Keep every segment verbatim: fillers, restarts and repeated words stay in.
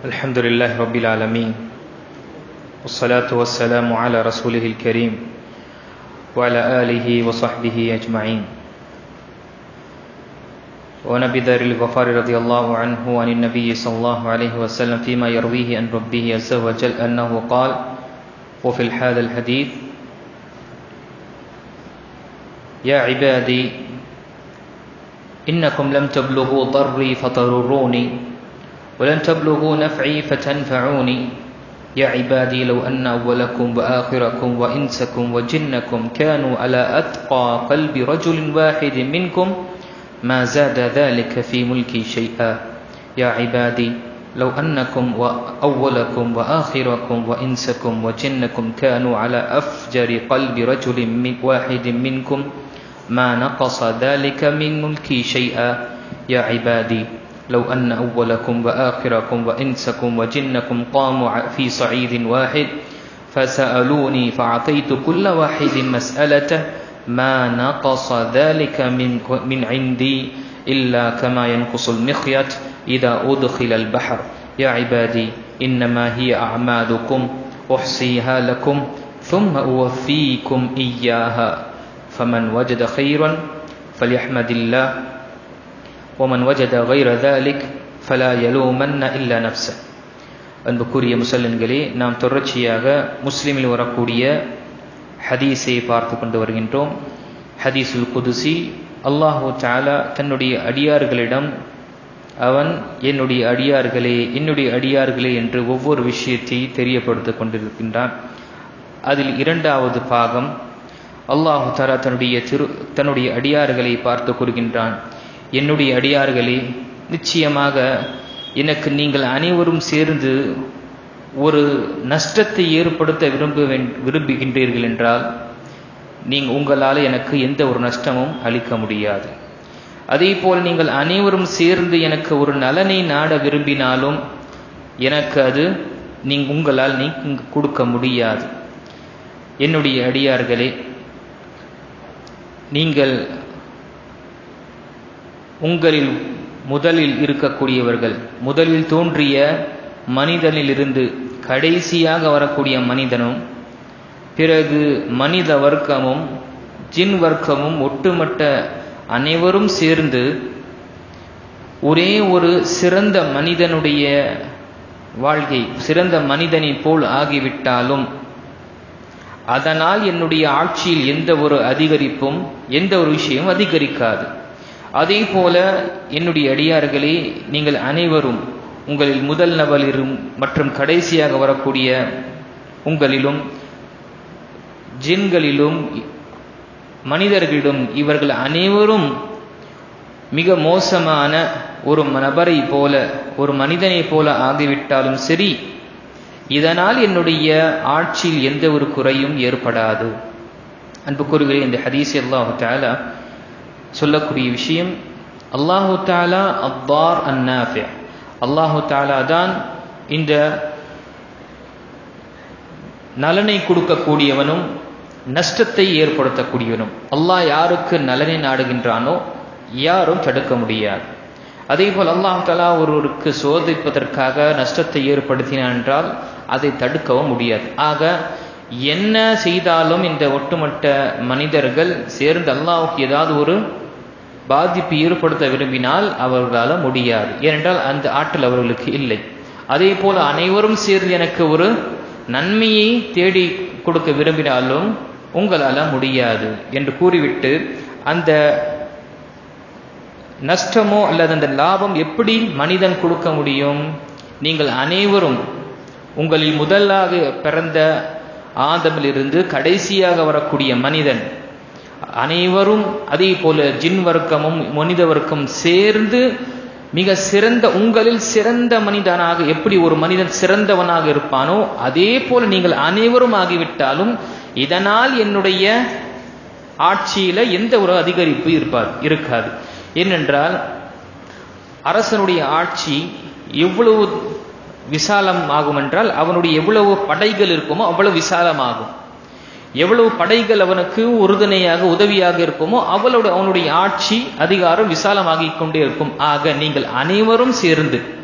الحمد لله رب العالمين والصلاة والسلام على رسوله الكريم وعلى آله وصحبه أجمعين. وعن أبي ذر الغفاري رضي الله عنه عن النبي صلى الله عليه وسلم فيما يرويه عن ربه عز وجل أنه قال وفي هذا الحديث: يا عبادي إنكم لم تبلغوا ضري فتضروني ولن تبلغوا نفعي فتنفعوني. يا عبادي لو أن أولكم وآخركم وإنسكم وجنكم كانوا على أتقى قلب رجل واحد منكم ما زاد ذلك في ملكي شيئا. يا عبادي لو أنكم وأولكم وآخركم وإنسكم وجنكم كانوا على أفجر قلب رجل واحد منكم ما نقص ذلك من ملكي شيئا. يا عبادي لو أن أولكم وآخركم وإنسكم وجنكم قاموا في صعيد واحد فسألوني فأعطيت كل واحد مسألته ما نقص ذلك من من عندي إلا كما ينقص المخيط إذا أدخل البحر. يا عبادي إنما هي أعمالكم أحصيها لكم ثم أوفيكم إياها فمن وجد خيرا فليحمد الله ومن وجد غير ذلك فلا يلومن إلا نفسه. அன்புக்குரிய முஸ்லிம்களே, நாம் தொடர்ச்சியாக முஸ்லிமில் வரக்கூடிய ஹதீஸை பார்த்து கொண்டு வருகின்றோம். ஹதீஸுல் குதுசி. அல்லாஹு தஆலா தன்னுடைய அடியார்களிடம் அவன் என்னுடைய அடியார்களே என்னுடைய அடியார்களே என்று ஒவ்வொரு விஷயத்தை தெரியப்படுத்திக் கொண்டிருக்கின்றான். அதில் இரண்டாவது பாகம் அல்லாஹு தஆலா தன்னுடைய திரு தன்னுடைய அடியார்களை பார்த்து கூறுகின்றான், என்னுடைய அடியார்களே, நிச்சயமாக எனக்கு நீங்கள் அனைவரும் சேர்ந்து ஒரு நஷ்டத்தை ஏற்படுத்த விரும்ப விரும்புகின்றீர்கள் என்றால் நீங்கள் உங்களால் எனக்கு எந்த ஒரு நஷ்டமும் அளிக்க முடியாது. அதே போல் நீங்கள் அனைவரும் சேர்ந்து எனக்கு ஒரு நலனை நாட விரும்பினாலும் எனக்கு அது நீங்க உங்களால் நீ கொடுக்க முடியாது. என்னுடைய அடியார்களே, நீங்கள் உங்களில் முதலில் இருக்கக்கூடியவர்கள், முதலில் தோன்றிய மனிதனிலிருந்து கடைசியாக வரக்கூடிய மனிதனும், பிறகு மனித வர்க்கமும் ஜின் வர்க்கமும் ஒட்டுமொத்த அனைவரும் சேர்ந்து ஒரே ஒரு சிறந்த மனிதனுடைய வாழ்க்கை சிறந்த மனிதனை போல் ஆகிவிட்டாலும் அதனால் என்னுடைய ஆட்சியில் எந்த ஒரு அதிகரிப்பும் எந்த ஒரு விஷயமும் அதிகரிக்காது. அதே போல என்னுடைய அடியார்களே, நீங்கள் அனைவரும் உங்களில் முதல் நபரிலும் மற்றும் கடைசியாக வரக்கூடிய உங்களிலும் ஜின்களிலும் மனிதர்களிலும் இவர்கள் அனைவரும் மிக மோசமான ஒரு நபரை போல ஒரு மனிதனை போல ஆகிவிட்டாலும் சரி, இதனால் என்னுடைய ஆட்சியில் எந்த ஒரு குறையும் ஏற்படாது. அன்புக்குரியவர்களே, இந்த ஹதீஸ் அல்லாஹு தஆலா சொல்லக்கூடிய விஷயம், அல்லாஹு தஆலா அத்தார் அந்நாஃபி, அல்லாஹு தஆலா தான் இந்த நலனை கொடுக்கக்கூடியவனும் நஷ்டத்தை ஏற்படுத்தக்கூடியவனும். அல்லாஹ் யாருக்கு நலனை நாடுகின்றானோ யாரும் தடுக்க முடியாது. அதே போல் அல்லாஹு தஆலா ஒருவருக்கு சோதிப்பதற்காக நஷ்டத்தை ஏற்படுத்தினான் என்றால் அதை தடுக்கவும் முடியாது. ஆக என்ன செய்தாலும் இந்த ஒட்டுமொத்த மனிதர்கள் சேர்ந்து அல்லாஹ்வுக்கு ஏதாவது ஒரு பாதிப்பு ஏற்படுத்த விரும்பினால் அவர்களால் முடியாது. ஏனென்றால் அந்த ஆற்றல் அவர்களுக்கு இல்லை. அதே போல அனைவரும் சேர்ந்து எனக்கு ஒரு நன்மையை தேடி கொடுக்க விரும்பினாலும் உங்களால் முடியாது என்று கூறிவிட்டு, அந்த நஷ்டமோ அல்லது அந்த லாபம் எப்படி மனிதன் கொடுக்க முடியும்? நீங்கள் அனைவரும் உங்களில் முதலாக பிறந்த ஆதமிலிருந்து கடைசியாக வரக்கூடிய மனிதன் அனைவரும், அதே போல ஜின் வர்க்கமும் மனித வர்க்கம் சேர்ந்து மிக சிறந்த உங்களில் சிறந்த மனிதனாக எப்படி ஒரு மனிதன் சிறந்தவனாக இருப்பானோ அதே போல நீங்கள் அனைவரும் ஆகிவிட்டாலும் இதனால் என்னுடைய ஆட்சியில எந்த ஒரு அதிகரிப்பு இருப்பார் இருக்காது. ஏனென்றால் அரசனுடைய ஆட்சி எவ்வளவு விசாலம் ஆகும் என்றால் அவனுடைய எவ்வளவு படைகள் இருக்குமோ அவ்வளவு விசாலமாகும். எவ்வளவு படைகள் அவனுக்கு உறுதுணையாக உதவியாக இருக்குமோ அவ்வளவு அவனுடைய ஆட்சி அதிகாரம் விசாலமாகிக் கொண்டே இருக்கும். ஆக நீங்கள் அனைவரும் சேர்ந்து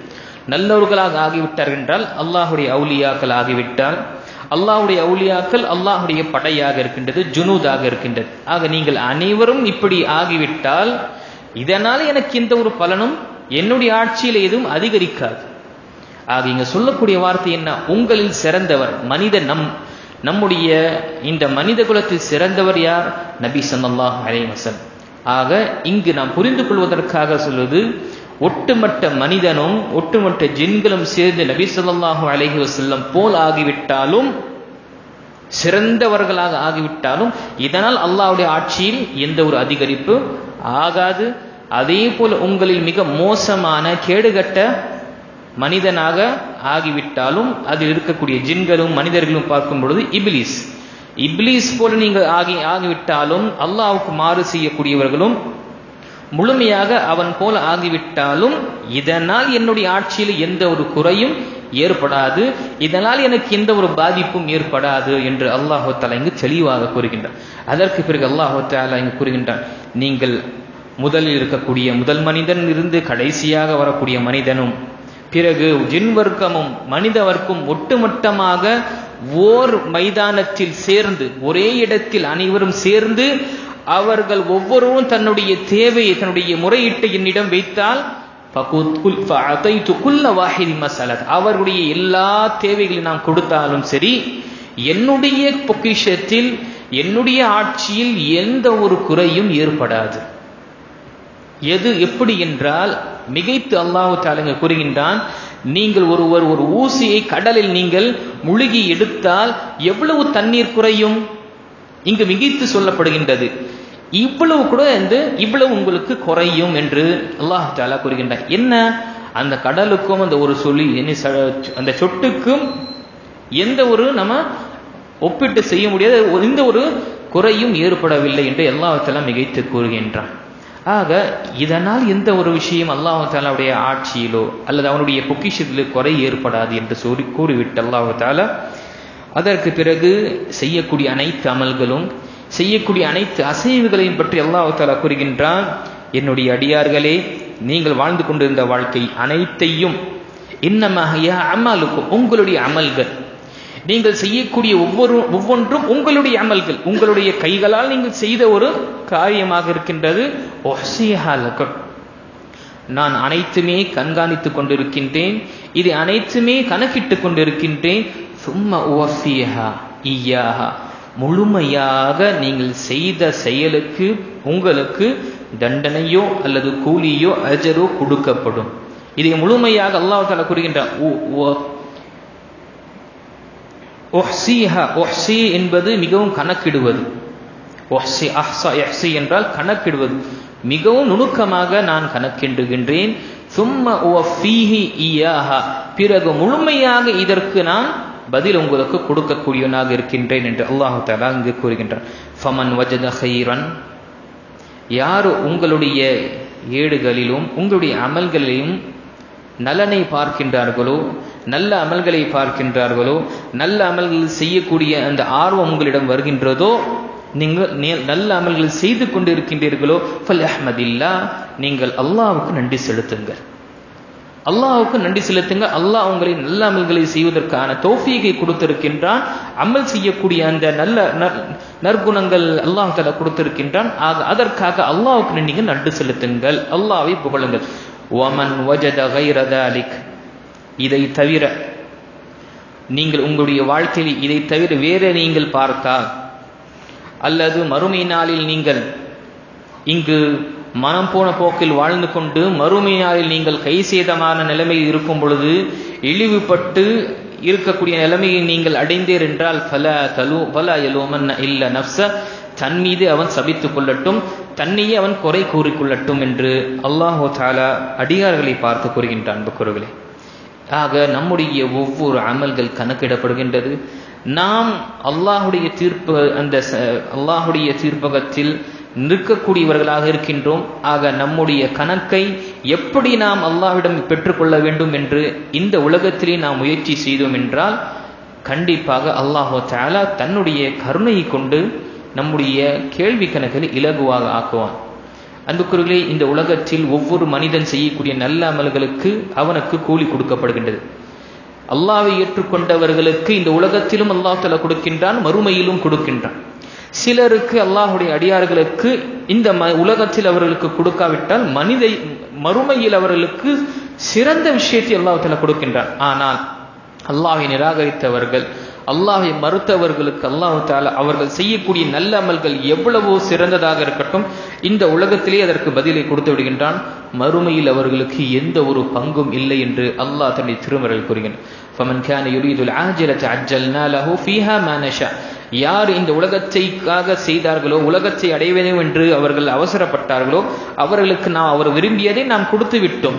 நல்லவர்களாக ஆகிவிட்டார்கள் என்றால் அல்லாஹுடைய அவுலியாக்கள் ஆகிவிட்டால், அல்லாஹுடைய அவுலியாக்கள் அல்லாஹுடைய படையாக இருக்கின்றது, ஜுனூதாக இருக்கின்றது. ஆக நீங்கள் அனைவரும் இப்படி ஆகிவிட்டால் இதனால் எனக்கு எந்த ஒரு பலனும் என்னுடைய ஆட்சியில் எதுவும் அதிகரிக்காது. ஆக இங்க சொல்லக்கூடிய வார்த்தை என்ன? உங்களில் சிறந்தவர் மனித நம் நம்முடைய இந்த மனித குலத்தில் சிறந்தவர் யார்? நபி ஸல்லல்லாஹு அலைஹி வஸல்லம். ஆக இங்கு நாம் புரிந்து கொள்வதற்காக சொல்வது, ஒட்டுமொத்த மனிதனும் ஒட்டுமொத்த ஜின்களும் சேர்ந்து நபி ஸல்லல்லாஹு அலைஹி வஸல்லம் போல் ஆகிவிட்டாலும், சிறந்தவர்களாக ஆகிவிட்டாலும் இதனால் அல்லாஹ்வுடைய ஆட்சியில் எந்த ஒரு அதிகரிப்பு ஆகாது. அதே போல உங்களில் மிக மோசமான கேடுகட்ட மனிதனாக ஆகிவிட்டாலும், அதில் இருக்கக்கூடிய ஜின்களும் மனிதர்களும் பார்க்கும் பொழுது இப்லீஸ் இப்லீஸ் போல நீங்கள் ஆகி ஆகிவிட்டாலும், அல்லாஹ்வுக்கு மாறு செய்யக்கூடியவர்களும் முழுமையாக அவன் போல ஆகிவிட்டாலும் இதனால் என்னுடைய ஆட்சியில் எந்த ஒரு குறையும் ஏற்படாது, இதனால் எனக்கு எந்த ஒரு பாதிப்பும் ஏற்படாது என்று அல்லாஹ் தஆலா இங்கு தெளிவாக கூறுகின்றார். அதற்கு பிறகு அல்லாஹ் தஆலா இங்கு கூறுகின்றான், நீங்கள் முதலில் இருக்கக்கூடிய முதல் மனிதன் இருந்து கடைசியாக வரக்கூடிய மனிதனும் பிறகு ஜின் வர்க்கமும் மனித வர்க்கம் ஒட்டுமொத்தமாக ஓர் மைதானத்தில் சேர்ந்து, ஒரே இடத்தில் அனைவரும் சேர்ந்து, அவர்கள் ஒவ்வொருவரும் தன்னுடைய தேவையை தன்னுடைய முறையீட்டை என்னிடம் வைத்தால் அவர்களுடைய எல்லா தேவைகளையும் நாம் கொடுத்தாலும் சரி, என்னுடைய பொக்கிஷத்தில் என்னுடைய ஆட்சியில் எந்த ஒரு குறையும் ஏற்படாது. எது எப்படி என்றால், மிகைத்து அல்லாஹ் தஆலா கூறுகின்றான், நீங்கள் ஒருவர் ஒரு ஊசியை கடலில் நீங்கள் முழுகி எடுத்தால் எவ்வளவு தண்ணீர் குறையும்? இங்கு மிகைத்து சொல்லப்படுகின்றது. இவ்வளவு கூட இந்த இவ்வளவு உங்களுக்கு குறையும் என்று அல்லாஹ் தஆலா கூறுகின்றார். என்ன? அந்த கடலுக்கும் அந்த ஒரு சொல்லி அந்த சொட்டுக்கும் எந்த ஒரு நம்ம ஒப்பிட்டு செய்ய முடியாத எந்த ஒரு குறையும் ஏற்படவில்லை என்று அல்லாஹ் தஆலா மிகைத்து கூறுகின்றான். ஆக இதனால் எந்த ஒரு விஷயம் அல்லாஹ் தஆலாவுடைய ஆட்சியிலோ அல்லது அவனுடைய பொக்கிஷத்திலோ குறை ஏற்படாது என்று சொல்லி கூறிவிட்டு அல்லாஹ் தஆலா அதற்கு பிறகு செய்யக்கூடிய அனைத்து அமல்களும் செய்யக்கூடிய அனைத்து அசைவுகளையும் பற்றி அல்லாஹ் தஆலா கூறுகின்றான், என்னுடைய அடியார்களே, நீங்கள் வாழ்ந்து கொண்டிருந்த வாழ்க்கை அனைத்தையும் இன்னமா ஹிய அமலுக்கும், உங்களுடைய அமல்கள், நீங்கள் செய்யக்கூடிய ஒவ்வொரு ஒவ்வொன்றும் உங்களுடைய அமல்கள், உங்களுடைய கைகளால் நீங்கள் செய்த ஒரு காரியமாக இருக்கின்றது. நான் அனைத்துமே கண்காணித்துக் கொண்டிருக்கின்றேன், இது அனைத்துமே கணக்கிட்டுக் கொண்டிருக்கின்றேன். சும்மா உவஃபிஹா இய்யாஹா, முழுமையாக நீங்கள் செய்த செயலுக்கு உங்களுக்கு தண்டனையோ அல்லது கூலியோ அஜரோ கொடுக்கப்படும். இதை முழுமையாக அல்லாஹ் தஆலா கூறுகின்றான். ஒஹ்சி என்பது மிகவும் கணக்கிடுவது. ஒஹ்சி அஹ்ஸா யஹ்சி என்றால் கணக்கிடுவது. மிகவும் நுணுக்கமாக நான் கணக்கிடுகின்றேன். சும்ம உவஃபீஹி இய்யாஹா, பிறகு முழுமையாக இதற்கு நான் பதில் உங்களுக்கு கொடுக்கக்கூடியவனாக இருக்கின்றேன் என்று அல்லாஹ் தஆலா இங்கு கூறுகின்றான். ஃபமன் வஜத கைரன், யார் உங்களுடைய ஏடுகளிலும் உங்களுடைய அமல்களிலும் நலனை பார்க்கின்றார்களோ, நல்ல அமல்களை பார்க்கின்றார்களோ, நல்ல அமல்கள் செய்யக்கூடிய அந்த ஆர்வம் உங்களிடம் வருகின்றதோ, நீங்கள் நல்ல அமல்கள் செய்து கொண்டு இருக்கின்றீர்களோ, ஃபல் அஹ்மதில்லா, நீங்கள் அல்லாஹ்வுக்கு நன்றி செலுத்துங்கள். அல்லாஹ்வுக்கு நன்றி செலுத்துங்க. அல்லாஹ் உங்களை நல்ல அமல்களை செய்வதற்கான தௌஃபீகை கொடுத்திருக்கின்றான். அமல் செய்யக்கூடிய அந்த நல்ல நற்குணங்கள் அல்லாஹ் தஆலா கொடுத்திருக்கின்றான். ஆக அதற்காக அல்லாஹ்வுக்கு நீங்கள் நன்றி செலுத்துங்கள், அல்லாஹ்வை புகழுங்கள். வமன் வஜத கைர தாலிக், இதை தவிர நீங்கள் உங்களுடைய வாழ்க்கையில் இதை தவிர வேற நீங்கள் பார்த்தால், அல்லது மறுமை நாளில் நீங்கள் இங்கு மனம் போன போக்கில் வாழ்ந்து கொண்டு மறுமை நாளில் நீங்கள் கை சேதமான நிலைமையில் இருக்கும் பொழுது, இழிவுபட்டு இருக்கக்கூடிய நிலைமையை நீங்கள் அடைந்தீர் என்றால், ஃபலா தலு ஃபலா யலூமன்ன இல்ல நஃப்ஸ, தன் மீது அவன் சபித்துக் கொள்ளட்டும், தன்னையே அவன் குறை கூறிக்கொள்ளட்டும் என்று அல்லாஹ் தஆலா அடியார்களை பார்த்து கூறுகின்றான். அன்புக்குரியவர்களே, ஆக நம்முடைய ஒவ்வொரு அமல்கள் கணக்கிடப்படுகின்றது. நாம் அல்லாஹுடைய தீர்ப்பு அந்த அல்லாஹுடைய தீர்ப்பகத்தில் நிற்கக்கூடியவர்களாக இருக்கின்றோம். ஆக நம்முடைய கணக்கை எப்படி நாம் அல்லாஹ்விடம் பெற்றுக்கொள்ள வேண்டும் என்று இந்த உலகத்திலே நாம் முயற்சி செய்தோம் என்றால், கண்டிப்பாக அல்லாஹ் தஆலா தன்னுடைய கருணையை கொண்டு நம்முடைய கேள்வி கணக்குகளை இலகுவாக ஆக்குவான். அன்புக்குரியவர்களே, இந்த உலகத்தில் ஒவ்வொரு மனிதன் செய்யக்கூடிய நல்ல அமல்களுக்கு அவனுக்கு கூலி கொடுக்கப்படுகின்றது. அல்லாஹ்வை ஏற்றுக்கொண்டவர்களுக்கு இந்த உலகத்திலும் அல்லாஹ் தஆலா கொடுக்கின்றான், மறுமையிலும் கொடுக்கின்றான். சிலருக்கு அல்லாஹ்வுடைய அடியார்களுக்கு இந்த உலகத்தில் அவர்களுக்கு கொடுக்காவிட்டால் மனித மறுமையில் அவர்களுக்கு சிறந்த விஷயத்தை அல்லாஹ் தஆலா கொடுக்கின்றான். ஆனால் அல்லாஹ்வை நிராகரித்தவர்கள், அல்லாஹ்வை மறுத்தவர்களுக்கு அல்லாஹ் தஆலா அவர்கள் செய்யக்கூடிய நல்ல அமல்கள் எவ்வளவோ சிறந்ததாக இருக்கட்டும், இந்த உலகத்திலே அதற்கு பதிலை கொடுத்து விடுகின்றான். மறுமையில் அவர்களுக்கு எந்த ஒரு பங்கும் இல்லை என்று அல்லாஹ் தன்னுடைய திருமறையில் கூறுகிறான். فَمَنْ كَانَ يُرِيدُ الْعَاجِلَةَ عَجَّلْنَا لَهُ فِيهَا مَا نَشَاءُ. யார் இந்த உலகத்தைக்காக செய்தார்களோ, உலகத்தை அடைய வேண்டும் என்று அவர்கள் அவசரப்பட்டார்களோ, அவர்களுக்கு நாம் அவர் விரும்பியதை நாம் கொடுத்து விட்டோம்.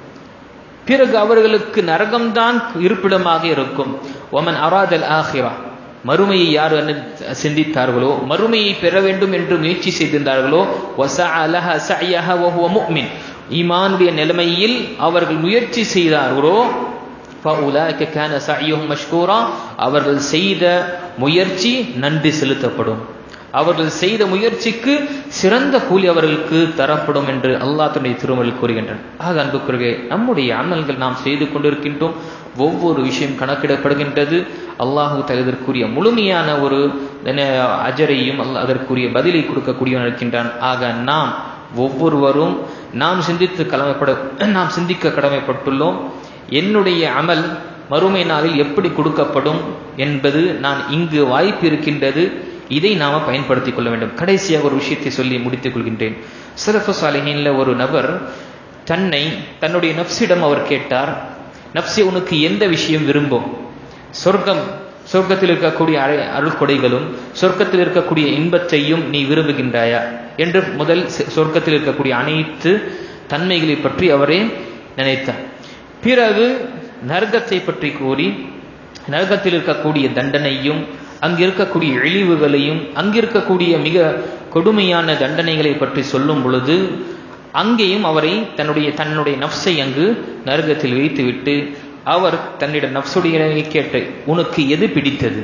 பிறகு அவர்களுக்கு நரகம்தான் இருப்பிடமாக இருக்கும். وَمَنْ أَرَادَ الْآخِرَةَ. மறுமையை யார் சிந்தித்தார்களோ, மறுமையை பெற வேண்டும் என்று முயற்சி செய்திருந்தார்களோ, وَسَعَى لَهَا سَعْيَهَا وَهُوَ مُؤْمِنٌ. ஈமானுடைய நிலைமையில் அவர்கள் முயற்சி செய்தார்களோ, فَأُولَٰئِكَ كَانَ سَعْيُهُمْ مَشْكُورًا. அவர்கள் செய்த முயற்சி நன்றி செலுத்தப்படும். அவர்கள் செய்த முயற்சிக்கு சிறந்த கூலி அவர்களுக்கு தரப்படும் என்று அல்லாஹ் தன்னுடைய திருமறையில் கூறுகின்றான். ஆக அன்புக்குரியவர்களே, நம்முடைய அமல்கள் நாம் செய்து கொண்டிருக்கின்றோம். ஒவ்வொரு விஷயம் கணக்கிடப்படுகின்றது. அல்லாஹ் அதற்குரிய முழுமையான ஒரு அஜரையும் அதற்குரிய பதிலை கொடுக்கக்கூடியவன் இருக்கின்றான். ஆக நாம் ஒவ்வொருவரும் நாம் சிந்தித்து கடமைப்பட நாம் சிந்திக்க கடமைப்பட்டுள்ளோம். என்னுடைய அமல் மறுமை நாளில் எப்படி கொடுக்கப்படும் என்பது நான் இங்கு வாய்ப்பு இருக்கின்றது, இதை நாம பயன்படுத்திக் கொள்ள வேண்டும். கடைசியாக ஒரு விஷயத்தை சொல்லி முடித்துக் கொள்கின்றேன். ஸலஃபு ஸாலிஹீன்ல ஒரு நபர் தன்னை தன்னுடைய நஃப்ஸிடம் அவர் கேட்டார், நஃப்ஸே, உனக்கு எந்த விஷயம் விரும்பும்? சொர்க்கம், சொர்க்கத்தில் இருக்கக்கூடிய அருள் கொடைகளும் சொர்க்கத்தில் இருக்கக்கூடிய இன்பத்தையும் நீ விரும்புகின்றாயா என்று முதல் சொர்க்கத்தில் இருக்கக்கூடிய அனைத்து தன்மைகளை பற்றி அவரே நினைத்தார். பிறகு நரகத்தை பற்றி கூறி, நரகத்தில் இருக்கக்கூடிய தண்டனையும் அங்கு இருக்கக்கூடிய இழிவுகளையும் அங்கிருக்கக்கூடிய மிக கொடுமையான தண்டனைகளை பற்றி சொல்லும் பொழுது, அங்கேயும் அவரை தன்னுடைய தன்னுடைய நஃப்ஸை அங்கு நரகத்தில் வைத்துவிட்டு அவர் தன்னிடம் நஃப்ஸுடைய கேட்டு, உனக்கு எது பிடித்தது,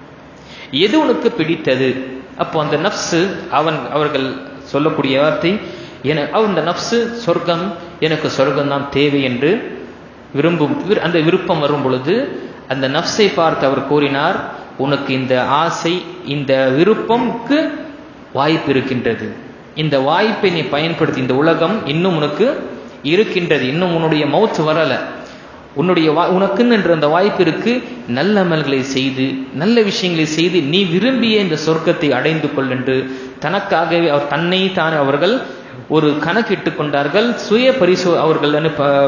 எது உனக்கு பிடித்தது? அப்போ அந்த நஃப்ஸு அவன் அவர்கள் சொல்லக்கூடிய வார்த்தை, என அந்த நஃப்ஸு சொர்க்கம், எனக்கு சொர்க்கம் தான் தேவை என்று விரும்பும். அந்த விருப்பம் வரும் பொழுது அந்த நஃப்ஸை பார்த்து அவர் கூறினார், உனக்கு இந்த ஆசை, இந்த விருப்பம்க்கு வாய்ப்பு இருக்கின்றது. இந்த வாய்ப்பை நீ பயன்படுத்தி, இந்த உலகம் இன்னும் உனக்கு இருக்கின்றது, இன்னும் உன்னுடைய மௌத் வரல, உன்னுடைய உனக்குன்னு என்ற அந்த வாய்ப்பு இருக்கு. நல்ல அமல்களை செய்து நல்ல விஷயங்களை செய்து நீ விரும்பிய இந்த சொர்க்கத்தை அடைந்து கொள் என்று தனக்காகவே அவர் தன்னை தான் அவர்கள் ஒரு கணக்கிட்டு கொண்டார்கள். சுய பரிசோ அவர்கள்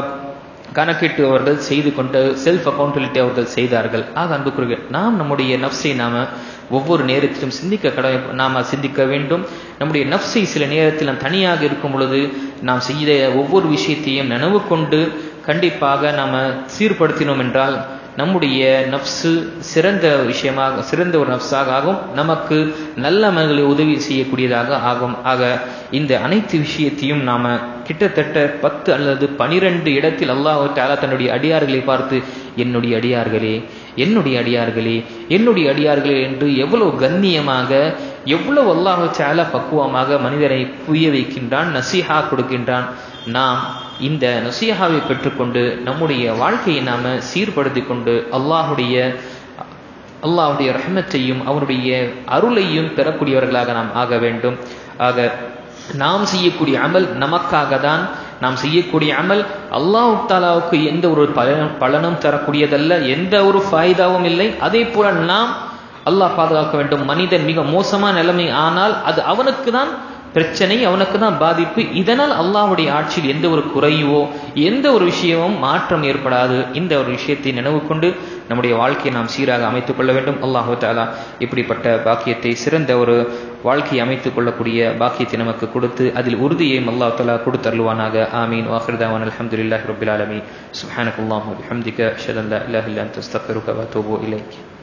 கணக்கிட்டு அவர்கள் செய்து கொண்டு செல்ஃப் அக்கௌண்டபிலிட்டி அவர்கள் செய்தார்கள். ஆக அன்புக்குரிய நாம் நம்முடைய நஃப்ஸை நாம ஒவ்வொரு நேரத்திலும் சிந்திக்க கடமை நாம சிந்திக்க வேண்டும். நம்முடைய நஃப்ஸை சில நேரத்தில் நாம் தனியாக இருக்கும் பொழுது நாம் செய்த ஒவ்வொரு விஷயத்தையும் நினைவு கொண்டு கண்டிப்பாக நாம சீர்படுத்தினோம் என்றால் நம்முடைய நஃப்ஸு சிறந்த விஷயமாக, சிறந்த ஒரு நஃப்ஸாக ஆகும், நமக்கு நல்ல அமல்களை உதவி செய்யக்கூடியதாக ஆகும். ஆக இந்த அனைத்து விஷயத்தையும் நாம கிட்டத்தட்ட பத்து அல்லது பனிரெண்டு இடத்தில் அல்லாஹ் தஆலா தன்னுடைய அடியார்களை பார்த்து, என்னுடைய அடியார்களே, என்னுடைய அடியார்களே, என்னுடைய அடியார்களே என்று எவ்வளவு கண்ணியமாக, எவ்வளவு அல்லாஹ் தஆலா பக்குவமாக மனிதனை புரிய வைக்கின்றான், நசீஹா கொடுக்கின்றான். நாம் இந்த நசீஹாவை பெற்றுக்கொண்டு நம்முடைய வாழ்க்கையை நாம சீர்படுத்தி கொண்டு அல்லாஹுடைய அல்லாஹுடைய ரஹ்மத்தையும் அவருடைய அருளையும் பெறக்கூடியவர்களாக நாம் ஆக வேண்டும். ஆக நாம் செய்யக்கூடிய அமல் நமக்காக தான். நாம் செய்யக்கூடிய அமல் அல்லாஹ் தஆலாவுக்கு எந்த ஒரு பலனும் தரக்கூடியதல்ல, எந்த ஒரு ஃபாயிதாவும் இல்லை. அதே போல நாம் அல்லாஹ் பாதுகாக்க வேண்டும். மனிதன் மிக மோசமான நிலைமை ஆனால் அது அவனுக்கு தான் பிரச்சனை, அவனுக்கு தான் பாதிப்பு. இதனால் அல்லாஹ்வுடைய ஆட்சியில் எந்த ஒரு குறைவோ எந்த ஒரு விஷயமும் மாற்றம் ஏற்படாது. இந்த ஒரு விஷயத்தை நினைவு கொண்டு நம்முடைய வாழ்க்கையை நாம் சீராக அமைத்துக் கொள்ள வேண்டும். அல்லாஹ் தஆலா இப்படிப்பட்ட பாக்கியத்தை, சிறந்த ஒரு வாழ்க்கையை அமைத்துக் கொள்ளக்கூடிய பாக்கியத்தை நமக்கு கொடுத்து அதில் உறுதியையும் அல்லாஹ் தஆலா கொடுத்தருள்வானாக. ஆமீன். வாஹிர் தஅவானா அல்ஹம்துலில்லாஹி ரப்பில் ஆலமீன். சுப்ஹானக்கல்லாஹு வ பிஹம்திக அஷ்ஹது அன் லா இலாஹா இல்லா அன்த அஸ்தக்ஃபிருக வ அத்தூபு இலைக்.